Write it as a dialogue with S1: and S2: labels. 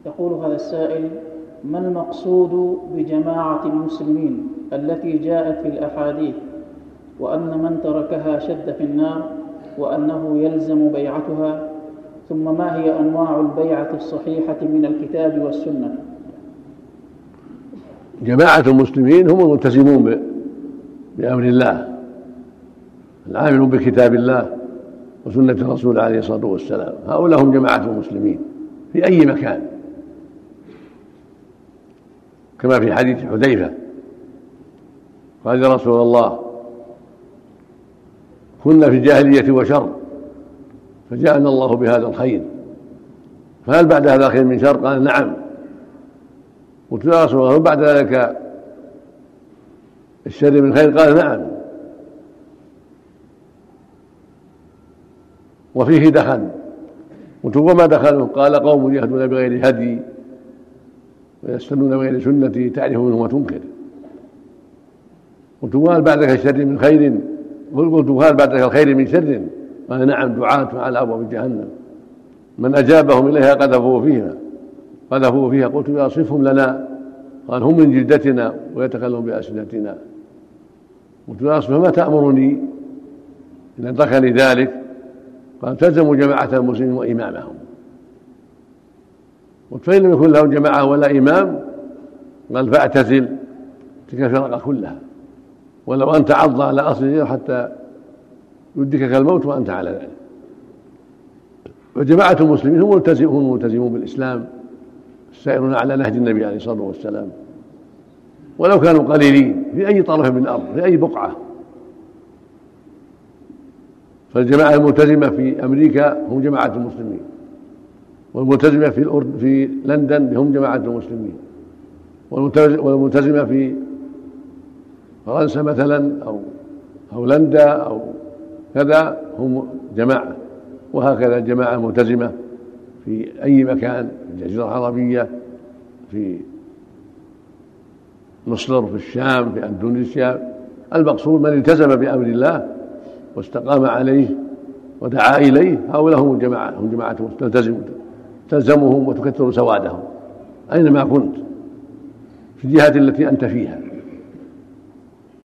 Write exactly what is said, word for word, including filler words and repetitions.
S1: يقول هذا السائل: ما المقصود بجماعة المسلمين التي جاءت في الأحاديث وأن من تركها شد في النار وأنه يلزم بيعتها؟ ثم ما هي أنواع البيعة الصحيحة من الكتاب والسنة؟
S2: جماعة المسلمين هم الملتزمون بأمر الله العاملون بكتاب الله وسنة الرسول عليه الصلاة والسلام، هؤلاء هم جماعة المسلمين في أي مكان، كما في حديث حذيفة قال: يا رسول الله كنا في الجاهلية وشر فجاءنا الله بهذا الخير، فهل بعد هذا خير من شر؟ قال: نعم. قلت: يا رسول الله هل بعد ذلك الشر من خير؟ قال: نعم. وفيه دخل. قلت: وما دخلوا؟ قال: قوم يهدون بغير هدي ويستنون بغير سنتي تعرف منهم وتنكر. قلت: وهل بعدك الشر من خير؟ قلت: وهل بعدك الخير من شر؟ قال: نعم، دعاة على أبواب جهنم من أجابهم إليها قذفوه فيها قذفوه فيها. قلت: يا صفهم لنا؟ قال: هم من جلدتنا ويتكلم بألسنتنا. قلت: يا رسول فما تأمرني إن أدركني ذلك؟ قال: تلزموا جماعة المسلمين وإمامهم. قلت: فإن لم يكن لهم جماعة ولا إمام؟ قال: فاعتزل تلك الفرق كلها، ولو أن تعض على أصل حتى يدركك الموت وأنت على ذلك. وجماعة المسلمين هم الملتزمون بالإسلام السائرون على نهج النبي عليه الصلاة والسلام، ولو كانوا قليلين في أي طرف من الأرض في أي بقعة. فالجماعة الملتزمة في أمريكا هم جماعة المسلمين، والملتزمة في الأردن في لندن هم جماعة المسلمين، والملتزمة في فرنسا مثلا أو هولندا أو كذا هم جماعة، وهكذا الجماعة الملتزمة في أي مكان في الجزيرة العربية، في مصر، في الشام، في أندونيسيا. المقصود من التزم بأمر الله واستقام عليه ودعا إليه، هؤلاء هم الجماعة، هم جماعة تلتزم تلزمهم وتكثر سوادهم أينما كنت في الجهة التي أنت فيها.